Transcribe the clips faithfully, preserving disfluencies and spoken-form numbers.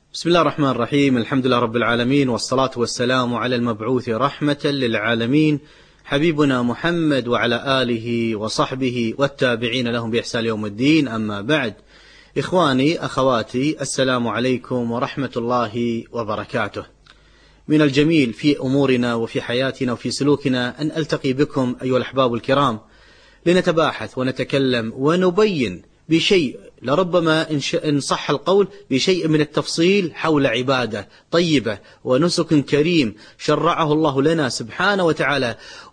بسم الله الرحمن الرحيم. الحمد لله رب العالمين، والصلاة والسلام على المبعوث رحمة للعالمين حبيبنا محمد وعلى آله وصحبه والتابعين لهم بإحسان يوم الدين. أما بعد، إخواني أخواتي، السلام عليكم ورحمة الله وبركاته. من الجميل في أمورنا وفي حياتنا وفي سلوكنا أن ألتقي بكم أيها الأحباب الكرام لنتباحث ونتكلم ونبين بشيء، لربما إن صح القول بشيء من التفصيل حول عبادة طيبة ونسك كريم شرعه الله لنا سبحانه وتعالى.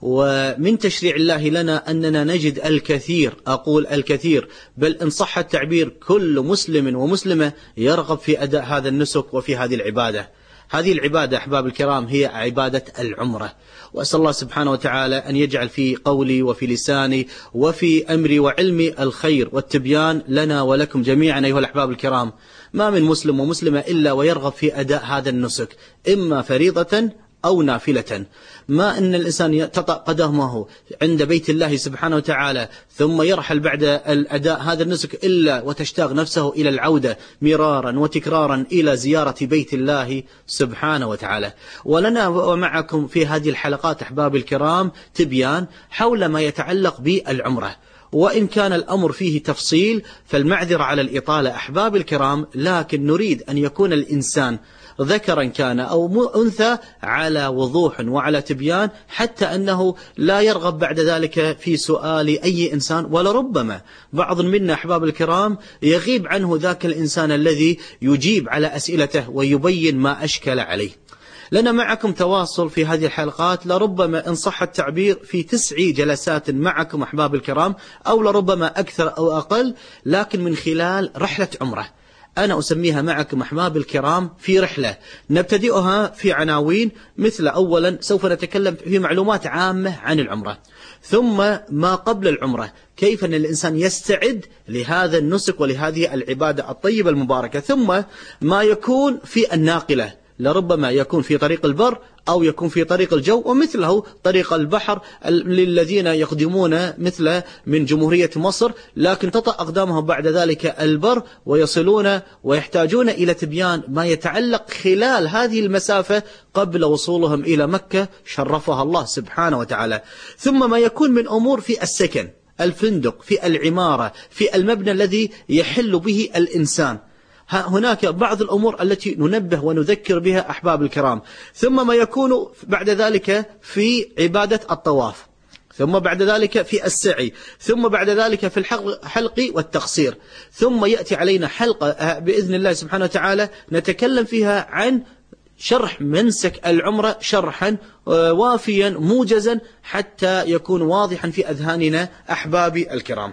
ومن تشريع الله لنا أننا نجد الكثير، أقول الكثير، بل إن صح التعبير كل مسلم ومسلمة يرغب في أداء هذا النسك وفي هذه العبادة. هذه العبادة أحباب الكرام هي عبادة العمرة، وأسأل الله سبحانه وتعالى أن يجعل في قولي وفي لساني وفي أمري وعلمي الخير والتبيان لنا ولكم جميعا أيها الأحباب الكرام. ما من مسلم ومسلمة إلا ويرغب في أداء هذا النسك، إما فريضة أو نافلة. ما أن الإنسان تطأ قدمه عند بيت الله سبحانه وتعالى ثم يرحل بعد الأداء هذا النسك إلا وتشتاق نفسه إلى العودة مرارا وتكرارا إلى زيارة بيت الله سبحانه وتعالى. ولنا ومعكم في هذه الحلقات أحباب الكرام تبيان حول ما يتعلق بالعمرة، وإن كان الأمر فيه تفصيل فالمعذرة على الإطالة أحباب الكرام، لكن نريد أن يكون الإنسان ذكرا كان أو أنثى على وضوح وعلى تبيان، حتى أنه لا يرغب بعد ذلك في سؤال أي إنسان. ولربما بعض منا أحباب الكرام يغيب عنه ذاك الإنسان الذي يجيب على أسئلته ويبين ما أشكل عليه. لنا معكم تواصل في هذه الحلقات، لربما إن صح التعبير في تسع جلسات معكم أحباب الكرام، أو لربما أكثر أو أقل، لكن من خلال رحلة عمره. أنا أسميها معكم أحباب الكرام في رحلة نبتدئها في عناوين، مثل أولا سوف نتكلم في معلومات عامة عن العمرة، ثم ما قبل العمرة، كيف أن الإنسان يستعد لهذا النسك ولهذه العبادة الطيبة المباركة، ثم ما يكون في الناقلة، لربما يكون في طريق البر أو يكون في طريق الجو، ومثله طريق البحر للذين يقدمون مثل من جمهورية مصر، لكن تطأ أقدامهم بعد ذلك البر ويصلون ويحتاجون إلى تبيان ما يتعلق خلال هذه المسافة قبل وصولهم إلى مكة شرفها الله سبحانه وتعالى. ثم ما يكون من أمور في السكن، الفندق، في العمارة، في المبنى الذي يحل به الإنسان. هناك بعض الأمور التي ننبه ونذكر بها أحباب الكرام. ثم ما يكون بعد ذلك في عبادة الطواف، ثم بعد ذلك في السعي، ثم بعد ذلك في الحلق والتقصير. ثم يأتي علينا حلقة بإذن الله سبحانه وتعالى نتكلم فيها عن شرح منسك العمرة شرحا وافيا موجزا حتى يكون واضحا في أذهاننا أحبابي الكرام.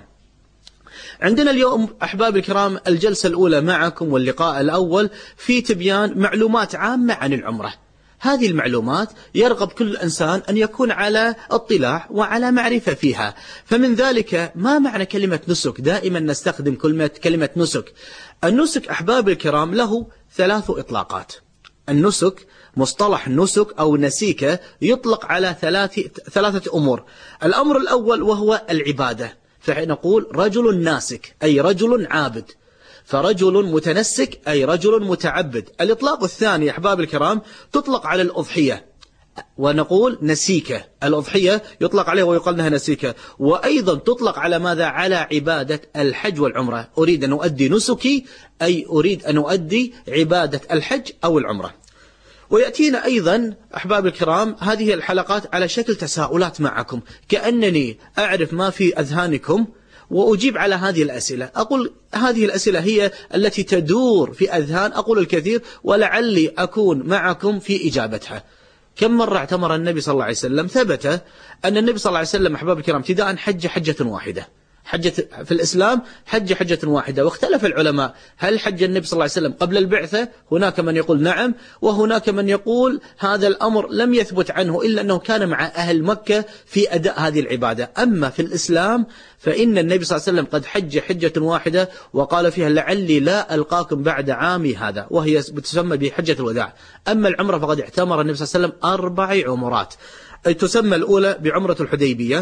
عندنا اليوم أحباب الكرام الجلسة الأولى معكم واللقاء الأول في تبيان معلومات عامة عن العمرة. هذه المعلومات يرغب كل إنسان أن يكون على اطلاع وعلى معرفة فيها. فمن ذلك ما معنى كلمة نسك؟ دائما نستخدم كلمة كلمة نسك. النسك أحباب الكرام له ثلاث إطلاقات. النسك مصطلح نسك أو نسيكة يطلق على ثلاث ثلاثة أمور. الأمر الأول وهو العبادة، فنقول رجل ناسك أي رجل عابد، فرجل متنسك أي رجل متعبد. الإطلاق الثاني أحباب الكرام تطلق على الأضحية، ونقول نسيكة. الأضحية يطلق عليها ويقال لها نسيكة. وأيضا تطلق على ماذا؟ على عبادة الحج والعمرة. أريد أن أؤدي نسكي أي أريد أن أؤدي عبادة الحج أو العمرة. ويأتينا أيضا أحباب الكرام هذه الحلقات على شكل تساؤلات معكم، كأنني أعرف ما في أذهانكم وأجيب على هذه الأسئلة. أقول هذه الأسئلة هي التي تدور في أذهان أقول الكثير، ولعلي أكون معكم في إجابتها. كم مرة اعتمر النبي صلى الله عليه وسلم؟ ثبت أن النبي صلى الله عليه وسلم أحباب الكرام ابتداء حج حجة واحدة، حجة في الإسلام حج حجة واحدة. واختلف العلماء هل حج النبي صلى الله عليه وسلم قبل البعثة؟ هناك من يقول نعم، وهناك من يقول هذا الأمر لم يثبت عنه إلا أنه كان مع أهل مكة في أداء هذه العبادة. أما في الإسلام فإن النبي صلى الله عليه وسلم قد حج حجة واحدة وقال فيها لعلي لا ألقاكم بعد عامي هذا، وهي بتسمى بحجة الوداع. أما العمرة فقد اعتمر النبي صلى الله عليه وسلم أربع عمرات، تسمى الأولى بعمرة الحديبية،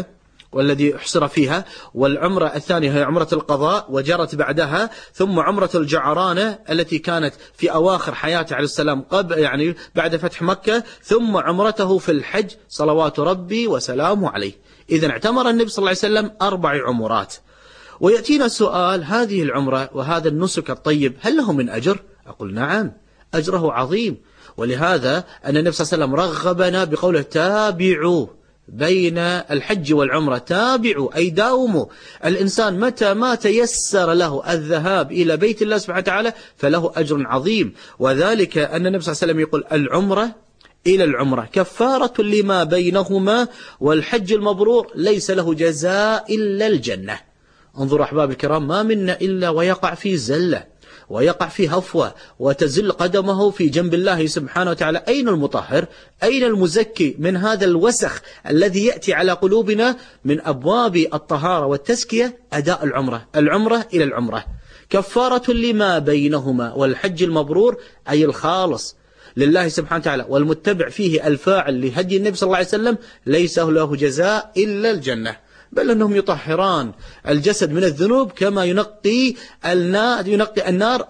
والذي حصر فيها، والعمرة الثانية هي عمرة القضاء وجرت بعدها، ثم عمرة الجعرانة التي كانت في أواخر حياته عليه السلام قبل يعني بعد فتح مكة، ثم عمرته في الحج صلوات ربي وسلامه عليه. إذن اعتمر النبي صلى الله عليه وسلم أربع عمرات. ويأتينا السؤال: هذه العمرة وهذا النسك الطيب هل له من أجر؟ أقول نعم، أجره عظيم. ولهذا أن النبي صلى الله عليه وسلم رغبنا بقوله: تابعوا بين الحج والعمرة، تابعوا أي داوموا. الإنسان متى ما تيسر له الذهاب إلى بيت الله سبحانه وتعالى فله أجر عظيم. وذلك أن النبي صلى الله عليه وسلم يقول: العمرة إلى العمرة كفارة لما بينهما، والحج المبرور ليس له جزاء إلا الجنة. انظروا أحباب الكرام، ما منا إلا ويقع في زلة ويقع في هفوة وتزل قدمه في جنب الله سبحانه وتعالى. أين المطهر؟ أين المزكي من هذا الوسخ الذي يأتي على قلوبنا؟ من أبواب الطهارة والتزكية أداء العمرة، العمرة إلى العمرة كفارة لما بينهما، والحج المبرور أي الخالص لله سبحانه وتعالى، والمتبع فيه الفاعل لهدي النبي صلى الله عليه وسلم ليس له جزاء إلا الجنة، بل أنهم يطهران الجسد من الذنوب كما ينقي النار ينقي النار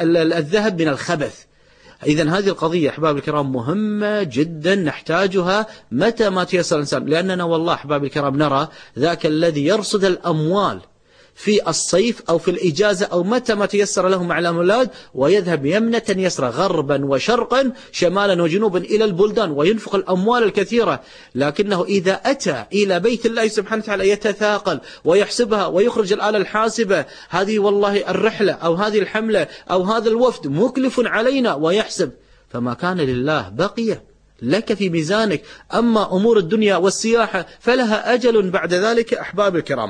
الذهب من الخبث. إذن هذه القضية أحباب الكرام مهمة جدا نحتاجها متى ما تيسر الإنسان، لأننا والله أحباب الكرام نرى ذاك الذي يرصد الأموال في الصيف أو في الإجازة أو متى ما تيسر له مع الأولاد، ويذهب يمنة يسرى غربا وشرقا شمالا وجنوبا إلى البلدان وينفق الأموال الكثيرة، لكنه إذا أتى إلى بيت الله سبحانه وتعالى يتثاقل ويحسبها ويخرج الآلة الحاسبة، هذه والله الرحلة أو هذه الحملة أو هذا الوفد مكلف علينا، ويحسب فما كان لله بقي لك في ميزانك. أما أمور الدنيا والسياحة فلها أجل بعد ذلك أحباب الكرام.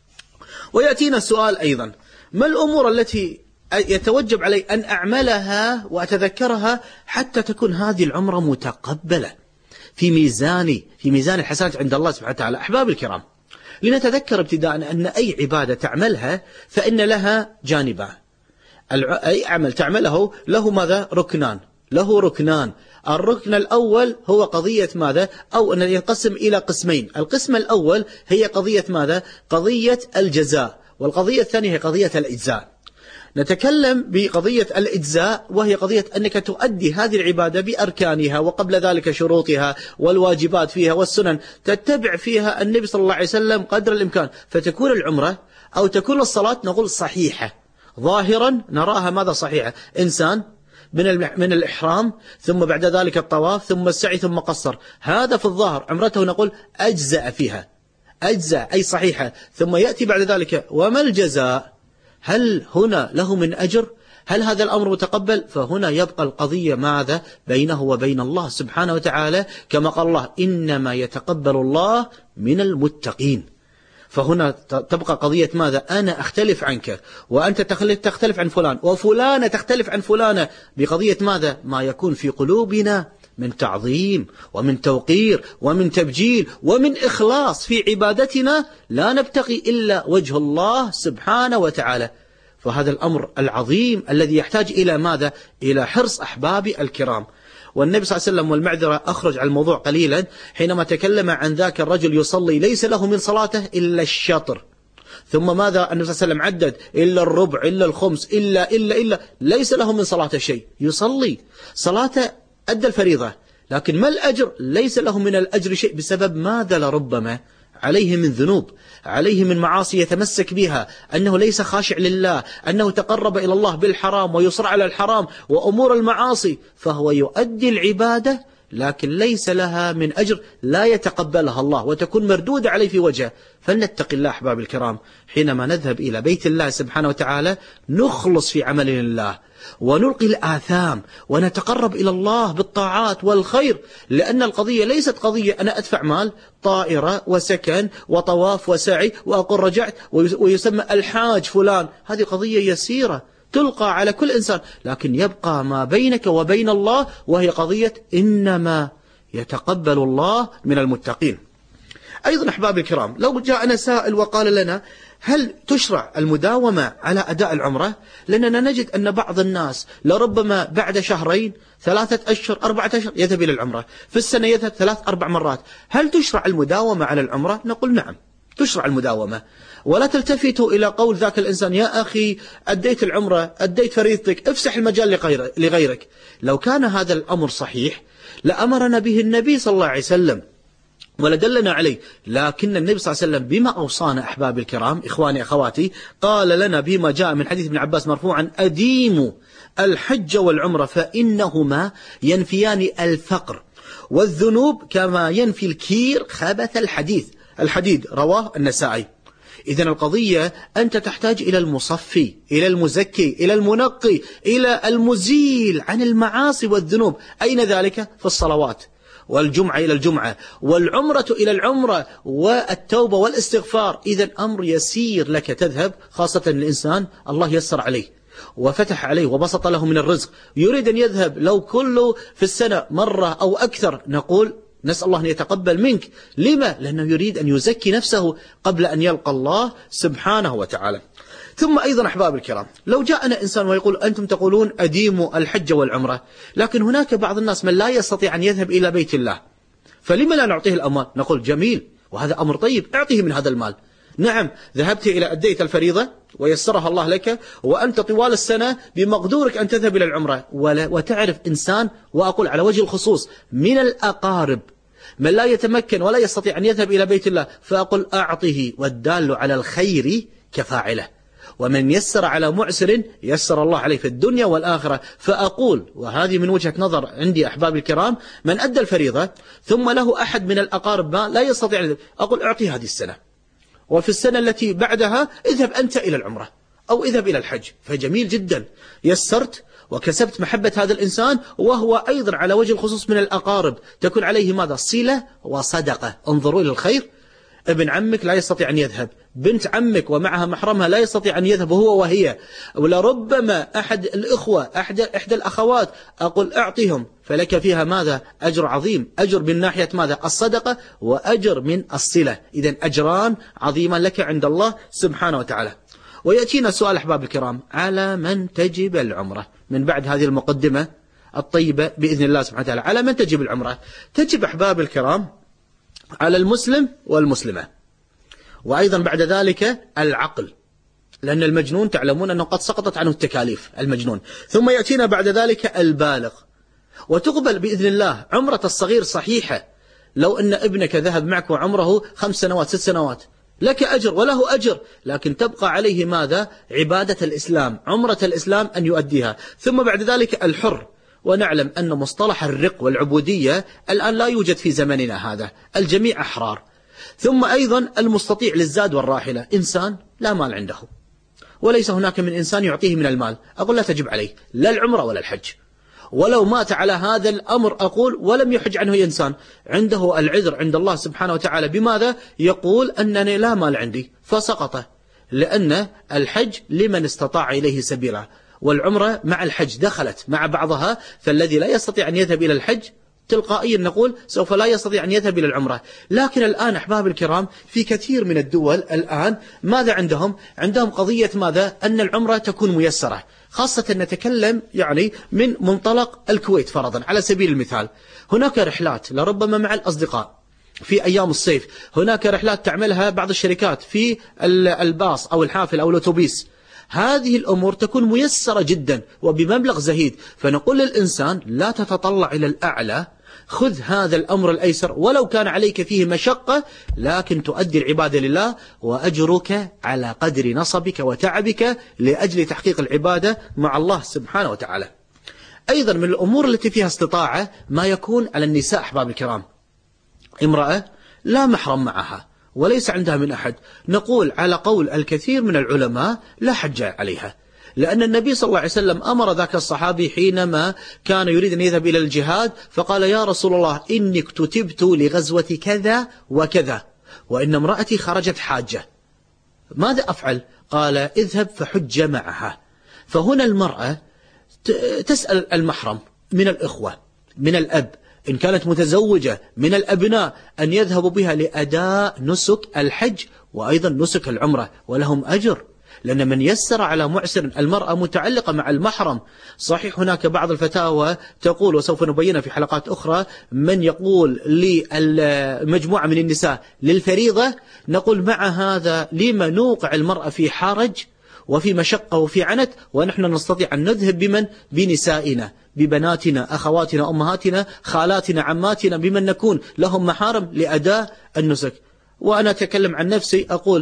ويأتينا السؤال أيضا: ما الأمور التي يتوجب علي أن أعملها وأتذكرها حتى تكون هذه العمرة متقبلة في ميزاني في ميزان الحسنات عند الله سبحانه وتعالى؟ أحباب الكرام، لنتذكر ابتداء أن أي عبادة تعملها فإن لها جانبان. أي عمل تعمله له ماذا؟ ركنان، له ركنان. الركن الأول هو قضية ماذا؟ أو أن ينقسم إلى قسمين. القسم الأول هي قضية ماذا؟ قضية الجزاء، والقضية الثانية هي قضية الإجزاء. نتكلم بقضية الإجزاء، وهي قضية أنك تؤدي هذه العبادة بأركانها وقبل ذلك شروطها والواجبات فيها والسنن، تتبع فيها النبي صلى الله عليه وسلم قدر الإمكان، فتكون العمرة أو تكون الصلاة نقول صحيحة ظاهرا، نراها ماذا صحيحة؟ إنسان من من الإحرام ثم بعد ذلك الطواف ثم السعي ثم قصر، هذا في الظاهر عمرته نقول أجزأ فيها، أجزأ أي صحيحة. ثم يأتي بعد ذلك: وما الجزاء؟ هل هنا له من أجر؟ هل هذا الأمر متقبل؟ فهنا يبقى القضية ماذا؟ بينه وبين الله سبحانه وتعالى، كما قال الله: إنما يتقبل الله من المتقين. فهنا تبقى قضية ماذا؟ أنا أختلف عنك وأنت تختلف عن فلان وفلانة تختلف عن فلانة، بقضية ماذا؟ ما يكون في قلوبنا من تعظيم ومن توقير ومن تبجيل ومن إخلاص في عبادتنا، لا نبتغي إلا وجه الله سبحانه وتعالى. فهذا الأمر العظيم الذي يحتاج إلى ماذا؟ إلى حرص أحبابي الكرام. والنبي صلى الله عليه وسلم، والمعذرة أخرج عن الموضوع قليلا، حينما تكلم عن ذاك الرجل يصلي ليس له من صلاته إلا الشطر، ثم ماذا النبي صلى الله عليه وسلم عدد؟ إلا الربع إلا الخمس إلا إلا إلا ليس له من صلاته شيء، يصلي صلاته أدى الفريضة، لكن ما الأجر؟ ليس له من الأجر شيء. بسبب ماذا؟ لربما عليه من ذنوب، عليه من معاصي يتمسك بها، أنه ليس خاشع لله، أنه تقرب إلى الله بالحرام ويصر على الحرام وأمور المعاصي، فهو يؤدي العبادة لكن ليس لها من أجر، لا يتقبلها الله وتكون مردودة عليه في وجهه. فلنتق الله أحباب الكرام، حينما نذهب إلى بيت الله سبحانه وتعالى نخلص في عمل الله ونلقي الآثام ونتقرب إلى الله بالطاعات والخير، لأن القضية ليست قضية أنا أدفع مال طائرة وسكن وطواف وسعي وأقول رجعت ويسمى الحاج فلان، هذه قضية يسيرة تلقى على كل إنسان، لكن يبقى ما بينك وبين الله، وهي قضية إنما يتقبل الله من المتقين. أيضا أحباب الكرام، لو جاءنا سائل وقال لنا: هل تشرع المداومة على أداء العمرة؟ لأننا نجد أن بعض الناس لربما بعد شهرين ثلاثة أشهر أربعة أشهر يذهب إلى العمرة، في السنة يذهب ثلاث أربع مرات. هل تشرع المداومة على العمرة؟ نقول نعم، تشرع المداومة، ولا تلتفتوا إلى قول ذاك الإنسان يا أخي أديت العمرة أديت فريضتك افسح المجال لغيرك. لو كان هذا الأمر صحيح لأمرنا به النبي صلى الله عليه وسلم ولدلنا عليه، لكن النبي صلى الله عليه وسلم بما أوصانا أحباب الكرام إخواني أخواتي قال لنا بما جاء من حديث ابن عباس مرفوعا أديموا الحج والعمرة فإنهما ينفيان الفقر والذنوب كما ينفي الكير خبث الحديث الحديد رواه النسائي. إذن القضية أنت تحتاج إلى المصفي، إلى المزكي، إلى المنقي، إلى المزيل عن المعاصي والذنوب. أين ذلك؟ في الصلوات، والجمعة إلى الجمعة، والعمرة إلى العمرة، والتوبة والاستغفار. إذن أمر يسير لك تذهب، خاصة الإنسان الله يسر عليه وفتح عليه وبسط له من الرزق، يريد أن يذهب لو كله في السنة مرة أو أكثر، نقول نسأل الله أن يتقبل منك. لما؟ لأنه يريد أن يزكي نفسه قبل أن يلقى الله سبحانه وتعالى. ثم أيضا أحباب الكرام لو جاءنا إنسان ويقول أنتم تقولون أديموا الحج والعمرة، لكن هناك بعض الناس من لا يستطيع أن يذهب إلى بيت الله، فلما لا نعطيه الأموال؟ نقول جميل وهذا أمر طيب، أعطيه من هذا المال. نعم ذهبت إلى أديت الفريضة ويسرها الله لك، وأنت طوال السنة بمقدورك أن تذهب إلى العمرة، وتعرف إنسان، وأقول على وجه الخصوص من الأقارب من لا يتمكن ولا يستطيع أن يذهب إلى بيت الله، فأقول أعطه، والدال على الخير كفاعله، ومن يسر على معسر يسر الله عليه في الدنيا والآخرة. فأقول وهذه من وجهة نظر عندي أحباب الكرام، من أدى الفريضة ثم له أحد من الأقارب ما لا يستطيع، أقول أعطي هذه السنة، وفي السنة التي بعدها اذهب أنت إلى العمرة أو اذهب إلى الحج. فجميل جدا، يسرت وكسبت محبة هذا الإنسان، وهو أيضا على وجه الخصوص من الأقارب تكون عليه ماذا؟ صلة وصدقة. انظروا إلى الخير، ابن عمك لا يستطيع أن يذهب، بنت عمك ومعها محرمها لا يستطيع أن يذهب هو وهي، ولربما أحد الإخوة أحد إحدى الأخوات، أقول أعطيهم، فلك فيها ماذا؟ أجر عظيم، أجر من ناحية ماذا؟ الصدقة، وأجر من الصلة. إذن أجران عظيما لك عند الله سبحانه وتعالى. ويأتينا سؤال أحباب الكرام، على من تجب العمرة؟ من بعد هذه المقدمة الطيبة بإذن الله سبحانه وتعالى، على من تجب العمرة؟ تجب أحباب الكرام على المسلم والمسلمة، وأيضا بعد ذلك العقل، لأن المجنون تعلمون أنه قد سقطت عنه التكاليف المجنون. ثم يأتينا بعد ذلك البالغ، وتقبل بإذن الله عمرة الصغير صحيحة. لو أن ابنك ذهب معك وعمره خمس سنوات ست سنوات لك أجر وله أجر، لكن تبقى عليه ماذا؟ عبادة الإسلام، عمرة الإسلام أن يؤديها. ثم بعد ذلك الحر، ونعلم أن مصطلح الرق والعبودية الآن لا يوجد في زمننا هذا، الجميع أحرار. ثم أيضا المستطيع للزاد والراحلة، إنسان لا مال عنده وليس هناك من إنسان يعطيه من المال، أقول لا تجب عليه لا العمرة ولا الحج. ولو مات على هذا الأمر أقول ولم يحج عنه إنسان، عنده العذر عند الله سبحانه وتعالى بماذا؟ يقول أنني لا مال عندي فسقط، لأن الحج لمن استطاع إليه سبيلا، والعمرة مع الحج دخلت مع بعضها، فالذي لا يستطيع أن يذهب إلى الحج تلقائيا نقول سوف لا يستطيع أن يذهب إلى العمرة. لكن الآن أحباب الكرام في كثير من الدول الآن ماذا عندهم؟ عندهم قضية ماذا؟ أن العمرة تكون ميسرة، خاصة نتكلم يعني من منطلق الكويت فرضا على سبيل المثال، هناك رحلات لربما مع الأصدقاء في أيام الصيف، هناك رحلات تعملها بعض الشركات في الباص أو الحافل أو الأوتوبيس، هذه الأمور تكون ميسرة جدا وبمبلغ زهيد. فنقول للإنسان لا تتطلع إلى الأعلى، خذ هذا الأمر الأيسر ولو كان عليك فيه مشقة، لكن تؤدي العبادة لله، وأجرك على قدر نصبك وتعبك لأجل تحقيق العبادة مع الله سبحانه وتعالى. أيضا من الأمور التي فيها استطاعة ما يكون على النساء أحباب الكرام، امرأة لا محرم معها وليس عندها من أحد، نقول على قول الكثير من العلماء لا حج عليها، لأن النبي صلى الله عليه وسلم أمر ذاك الصحابي حينما كان يريد أن يذهب إلى الجهاد، فقال يا رسول الله إني اكتتبت لغزوة كذا وكذا، وإن امرأتي خرجت حاجة، ماذا أفعل؟ قال اذهب فحج معها. فهنا المرأة تسأل المحرم من الإخوة من الأب، إن كانت متزوجة من الأبناء، أن يذهبوا بها لأداء نسك الحج وأيضا نسك العمرة، ولهم أجر. لأن من يسر على معسر المرأة متعلقة مع المحرم. صحيح هناك بعض الفتاوى تقول، وسوف نبينها في حلقات أخرى، من يقول للمجموعة من النساء للفريضة، نقول مع هذا لما نوقع المرأة في حرج وفي مشقة وفي عنت، ونحن نستطيع أن نذهب بمن؟ بنسائنا، ببناتنا، أخواتنا، أمهاتنا، خالاتنا، عماتنا، بمن نكون لهم محارم لأداء النسك. وأنا أتكلم عن نفسي أقول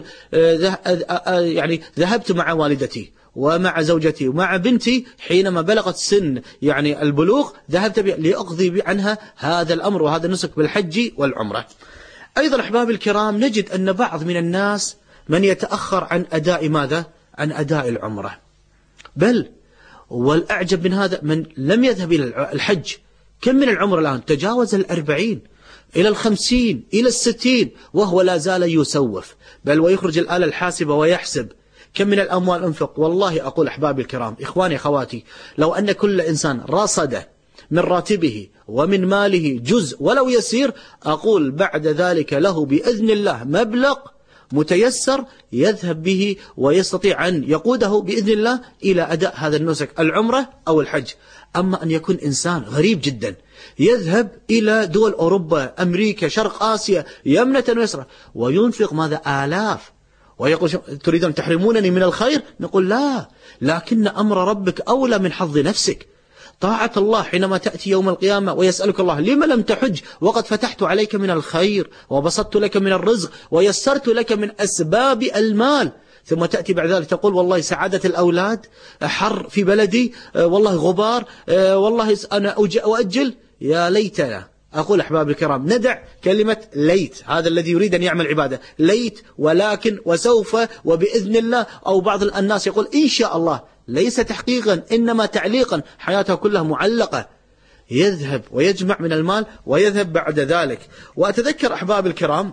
يعني ذهبت مع والدتي ومع زوجتي ومع بنتي حينما بلغت سن يعني البلوغ، ذهبت لأقضي عنها هذا الأمر وهذا النسك بالحج والعمرة. أيضا أحباب الكرام، نجد أن بعض من الناس من يتأخر عن أداء ماذا؟ عن أداء العمرة، بل والأعجب من هذا من لم يذهب إلى الحج. كم من العمر الآن تجاوز الأربعين إلى الخمسين إلى الستين وهو لا زال يسوف، بل ويخرج الآلة الحاسبة ويحسب كم من الأموال أنفق. والله أقول أحبابي الكرام، إخواني أخواتي، لو أن كل إنسان رصد من راتبه ومن ماله جزء ولو يسير، أقول بعد ذلك له بإذن الله مبلغ متيسر يذهب به ويستطيع أن يقوده بإذن الله إلى أداء هذا النسك، العمرة أو الحج. أما أن يكون إنسان غريب جدا يذهب إلى دول أوروبا، أمريكا، شرق آسيا، يمنة ويسرى، وينفق ماذا؟ آلاف، ويقول تريدون تحرمونني من الخير؟ نقول لا، لكن أمر ربك أولى من حظ نفسك. طاعة الله حينما تأتي يوم القيامة ويسألك الله لما لم تحج وقد فتحت عليك من الخير وبسطت لك من الرزق ويسرت لك من أسباب المال، ثم تأتي بعد ذلك تقول والله سعادة الأولاد، حر في بلدي، والله غبار، والله أنا أؤجل. يا ليتنا، أقول أحباب الكرام، ندع كلمة ليت، هذا الذي يريد أن يعمل عبادة، ليت ولكن وسوف وبإذن الله. أو بعض الناس يقول إن شاء الله، ليس تحقيقا إنما تعليقا، حياته كلها معلقة، يذهب ويجمع من المال ويذهب بعد ذلك. وأتذكر أحباب الكرام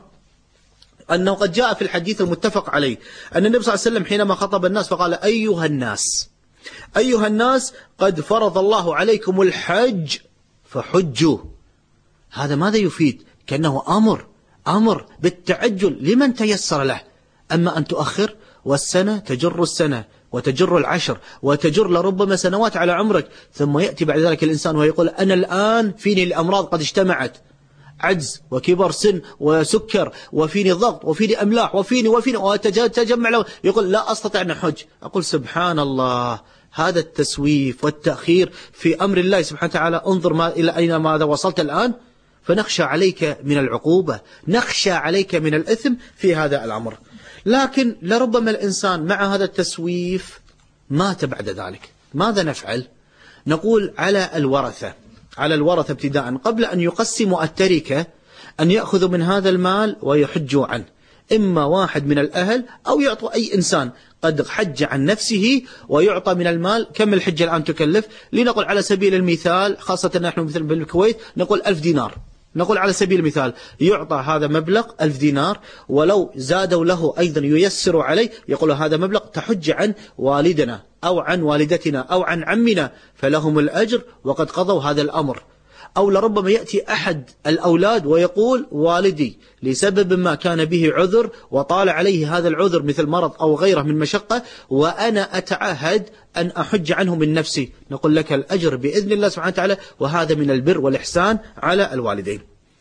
أنه قد جاء في الحديث المتفق عليه أن النبي صلى الله عليه وسلم حينما خطب الناس فقال أيها الناس أيها الناس قد فرض الله عليكم الحج فحجوا. هذا ماذا يفيد؟ كأنه أمر أمر بالتعجل لمن تيسر له. أما أن تؤخر والسنة تجر السنة وتجر العشر وتجر لربما سنوات على عمرك، ثم يأتي بعد ذلك الإنسان ويقول أنا الآن فيني الأمراض قد اجتمعت، عجز وكبر سن وسكر وفيني ضغط وفيني أملاح وفيني وفيني وتجمع له، يقول لا أستطيع أن أحج. أقول سبحان الله، هذا التسويف والتأخير في أمر الله سبحانه وتعالى. انظر ما إلى أين ماذا وصلت الآن، فنخشى عليك من العقوبة، نخشى عليك من الإثم في هذا الأمر. لكن لربما الإنسان مع هذا التسويف مات بعد ذلك، ماذا نفعل؟ نقول على الورثة على الورثة ابتداء قبل أن يقسموا التركة أن يأخذوا من هذا المال ويحجوا عنه، إما واحد من الأهل أو يعطوا أي إنسان قد حج عن نفسه ويعطى من المال. كم الحجة الآن تكلف؟ لنقول على سبيل المثال، خاصة نحن مثل بالكويت نقول ألف دينار، نقول على سبيل المثال يعطى هذا مبلغ ألف دينار، ولو زادوا له أيضا ييسروا عليه يقول هذا مبلغ تحج عن والدنا أو عن والدتنا أو عن عمنا، فلهم الأجر وقد قضوا هذا الأمر. أو لربما يأتي أحد الأولاد ويقول والدي لسبب ما كان به عذر وطال عليه هذا العذر مثل مرض أو غيره من مشقة، وأنا أتعهد أن أحج عنه من نفسي، نقول لك الأجر بإذن الله سبحانه وتعالى، وهذا من البر والإحسان على الوالدين.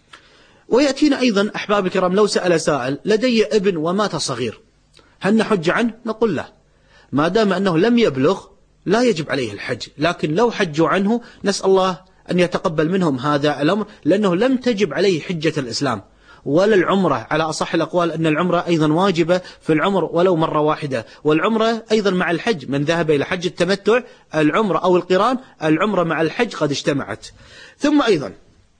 ويأتينا أيضا أحباب الكرام لو سأل سائل لدي ابن ومات صغير، هل نحج عنه؟ نقول لا، ما دام أنه لم يبلغ لا يجب عليه الحج، لكن لو حجوا عنه نسأل الله أن يتقبل منهم هذا الأمر، لأنه لم تجب عليه حجة الإسلام ولا العمرة. على أصح الأقوال أن العمرة أيضا واجبة في العمر ولو مرة واحدة، والعمرة أيضا مع الحج، من ذهب إلى حج التمتع العمرة أو القران، العمرة مع الحج قد اجتمعت. ثم أيضا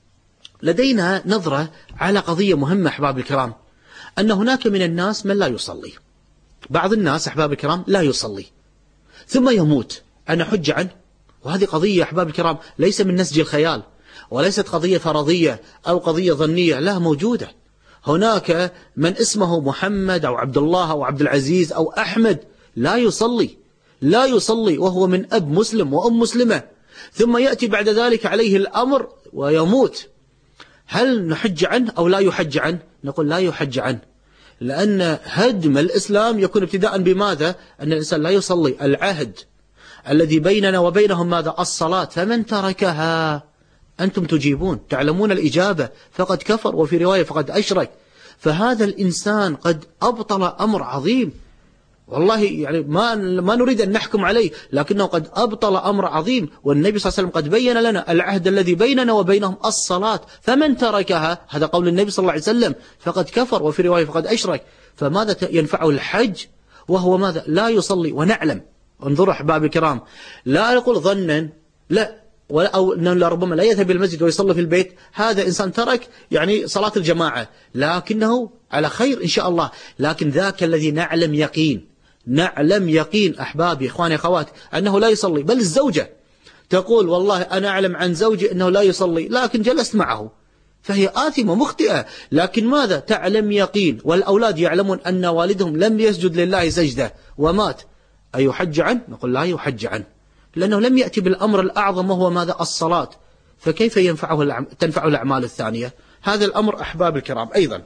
لدينا نظرة على قضية مهمة أحباب الكرام، أن هناك من الناس من لا يصلي. بعض الناس أحباب الكرام لا يصلي ثم يموت، أنا حج عنه. وهذه قضية أحباب الكرام ليس من نسج الخيال، وليست قضية فرضية أو قضية ظنية، لا، موجودة. هناك من اسمه محمد أو عبد الله أو عبد العزيز أو أحمد لا يصلي لا يصلي وهو من أب مسلم وأم مسلمة، ثم يأتي بعد ذلك عليه الأمر ويموت. هل نحج عنه أو لا يحج عنه؟ نقول لا يحج عنه، لأن هدم الإسلام يكون ابتداء بماذا؟ أن الإنسان لا يصلي. العهد الذي بيننا وبينهم ماذا؟ الصلاة. فمن تركها أنتم تجيبون تعلمون الإجابة فقد كفر، وفي رواية فقد أشرك. فهذا الإنسان قد أبطل أمر عظيم، والله يعني ما ما نريد أن نحكم عليه، لكنه قد أبطل أمر عظيم. والنبي صلى الله عليه وسلم قد بين لنا العهد الذي بيننا وبينهم الصلاة، فمن تركها، هذا قول النبي صلى الله عليه وسلم، فقد كفر، وفي رواية فقد أشرك. فماذا ينفعه الحج وهو ماذا؟ لا يصلي. ونعلم، انظروا أحبابي الكرام، لا نقول ظنا، لا، أو أنه لربما لا يذهب إلى المسجد ويصلي في البيت، هذا إنسان ترك يعني صلاة الجماعة لكنه على خير إن شاء الله. لكن ذاك الذي نعلم يقين، نعلم يقين أحبابي إخواني أخوات أنه لا يصلي، بل الزوجة تقول والله أنا أعلم عن زوجي أنه لا يصلي لكن جلست معه، فهي آثمة مخطئة. لكن ماذا؟ تعلم يقين. والأولاد يعلمون أن والدهم لم يسجد لله سجدة ومات، أيحج عنه؟ نقول لا يحج عنه، لأنه لم يأتي بالأمر الأعظم وهو ماذا؟ الصلاة. فكيف ينفعه تنفعه الأعمال الثانية؟ هذا الأمر أحباب الكرام. أيضا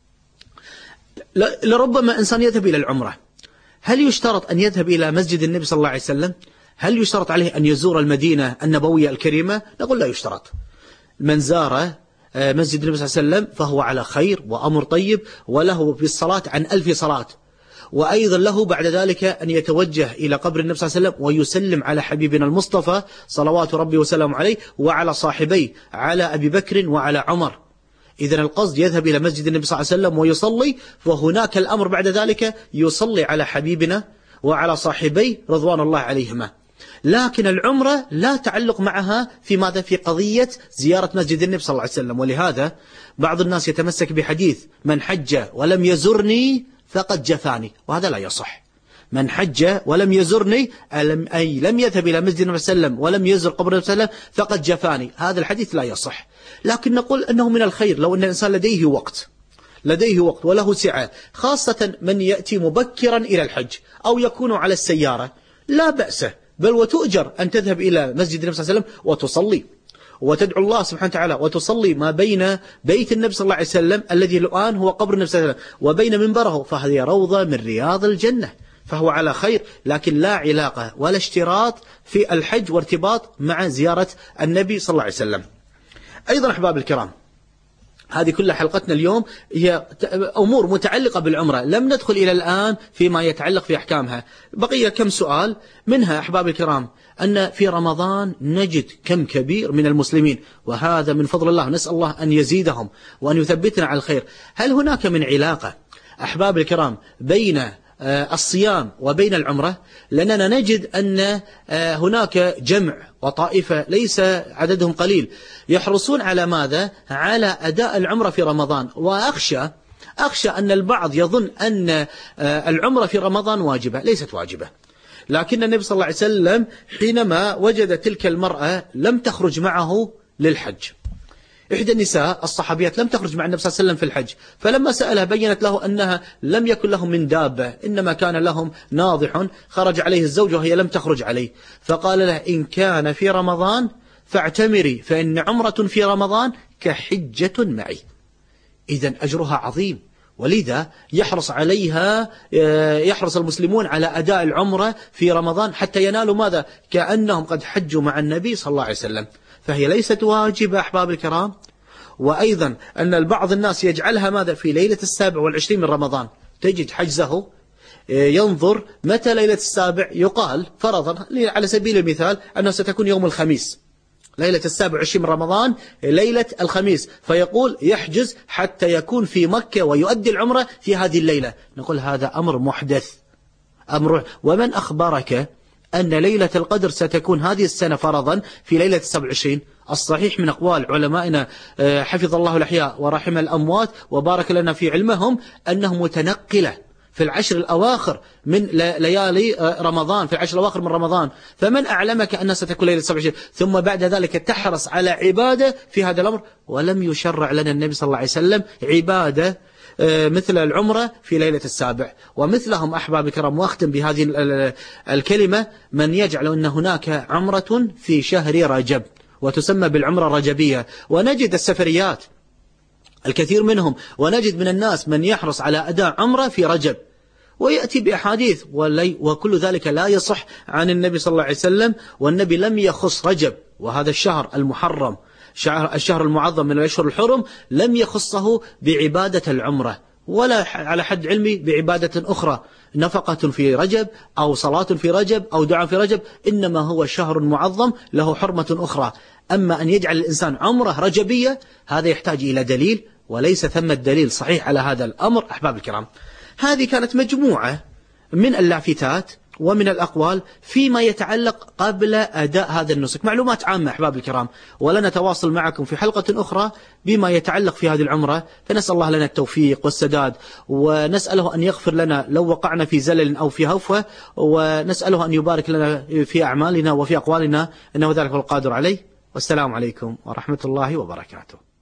لربما إنسان يذهب إلى العمرة، هل يشترط أن يذهب إلى مسجد النبي صلى الله عليه وسلم؟ هل يشترط عليه أن يزور المدينة النبوية الكريمة؟ نقول لا يشترط. من زار مسجد النبي صلى الله عليه وسلم فهو على خير وأمر طيب، وله بالصلاة عن ألف صلاة. وأيضا له بعد ذلك أن يتوجه إلى قبر النبي صلى الله عليه وسلم ويسلم على حبيبنا المصطفى صلوات ربي وسلامه عليه، وعلى صاحبيه، على أبي بكر وعلى عمر. إذن القصد يذهب إلى مسجد النبي صلى الله عليه وسلم ويصلي، وهناك الأمر بعد ذلك يصلي على حبيبنا وعلى صاحبيه رضوان الله عليهما. لكن العمرة لا تعلق معها في ماذا؟ في قضية زيارة مسجد النبي صلى الله عليه وسلم. ولهذا بعض الناس يتمسك بحديث من حج ولم يزرني فقد جفاني، وهذا لا يصح. من حج ولم يزرني أي لم يذهب إلى مسجد النبي صلى الله عليه وسلم ولم يزر قبر النبي صلى الله عليه وسلم فقد جفاني، هذا الحديث لا يصح. لكن نقول أنه من الخير لو أن الإنسان لديه وقت، لديه وقت وله سعة، خاصة من يأتي مبكرا إلى الحج أو يكون على السيارة، لا بأس، بل وتؤجر أن تذهب إلى مسجد النبي صلى الله عليه وسلم وتصلي وتدعو الله سبحانه وتعالى وتصلي ما بين بيت النبي صلى الله عليه وسلم الذي الآن هو قبر النبي صلى الله عليه وسلم وبين منبره، فهذه روضة من رياض الجنة، فهو على خير. لكن لا علاقة ولا اشتراط في الحج وارتباط مع زيارة النبي صلى الله عليه وسلم. أيضا أحباب الكرام، هذه كل حلقتنا اليوم هي أمور متعلقة بالعمرة، لم ندخل إلى الآن فيما يتعلق في أحكامها. بقي كم سؤال، منها أحباب الكرام أن في رمضان نجد كم كبير من المسلمين، وهذا من فضل الله، نسأل الله أن يزيدهم وأن يثبتنا على الخير. هل هناك من علاقة أحباب الكرام بين الصيام وبين العمرة؟ لأننا نجد أن هناك جمع وطائفة ليس عددهم قليل يحرصون على ماذا؟ على أداء العمرة في رمضان. وأخشى أخشى أن البعض يظن أن العمرة في رمضان واجبة، ليست واجبة. لكن النبي صلى الله عليه وسلم حينما وجد تلك المرأة لم تخرج معه للحج، إحدى النساء الصحابيات لم تخرج مع النبي صلى الله عليه وسلم في الحج، فلما سألها بينت له أنها لم يكن لهم من دابة، إنما كان لهم ناضح خرج عليه الزوج وهي لم تخرج عليه، فقال له إن كان في رمضان فاعتمري فإن عمرة في رمضان كحجة معي. إذن أجرها عظيم، ولذا يحرص عليها يحرص المسلمون على أداء العمرة في رمضان حتى ينالوا ماذا؟ كأنهم قد حجوا مع النبي صلى الله عليه وسلم. فهي ليست واجبة أحباب الكرام. وأيضا أن البعض الناس يجعلها ماذا؟ في ليلة السابع والعشرين من رمضان، تجد حجزه ينظر متى ليلة السابع، يقال فرضا على سبيل المثال أنه ستكون يوم الخميس، ليلة السابع والعشرين من رمضان ليلة الخميس، فيقول يحجز حتى يكون في مكة ويؤدي العمرة في هذه الليلة. نقول هذا أمر محدث، أمر. ومن أخبرك أن ليلة القدر ستكون هذه السنة فرضا في ليلة السابع والعشرين؟ الصحيح من أقوال علمائنا حفظ الله الأحياء ورحم الأموات وبارك لنا في علمهم أنه متنقلة في العشر الأواخر من ليالي رمضان، في العشر الأواخر من رمضان. فمن أعلمك أنها ستكون ليلة السابع والعشرين ثم بعد ذلك تحرص على عبادة في هذا الأمر؟ ولم يشرع لنا النبي صلى الله عليه وسلم عبادة مثل العمرة في ليلة السابع. ومثلهم أحباب الكرام، واختم بهذه الكلمة، من يجعل أن هناك عمرة في شهر رجب وتسمى بالعمرة الرجبية. ونجد السفريات الكثير منهم، ونجد من الناس من يحرص على أداء عمرة في رجب ويأتي بأحاديث، وكل ذلك لا يصح عن النبي صلى الله عليه وسلم. والنبي لم يخص رجب، وهذا الشهر المحرم الشهر المعظم من الأشهر الحرم، لم يخصه بعبادة العمرة ولا على حد علمي بعبادة أخرى، نفقة في رجب أو صلاة في رجب أو دعاء في رجب، إنما هو شهر معظم له حرمة أخرى. أما أن يجعل الإنسان عمرة رجبية هذا يحتاج إلى دليل، وليس ثم الدليل صحيح على هذا الأمر. أحباب الكرام، هذه كانت مجموعة من اللافتات ومن الأقوال فيما يتعلق قبل أداء هذا النسك، معلومات عامة أحباب الكرام، ولن نتواصل معكم في حلقة أخرى بما يتعلق في هذه العمرة. فنسأل الله لنا التوفيق والسداد، ونسأله أن يغفر لنا لو وقعنا في زلل أو في هفوة، ونسأله أن يبارك لنا في أعمالنا وفي أقوالنا، إنه ذلك القادر عليه. والسلام عليكم ورحمة الله وبركاته.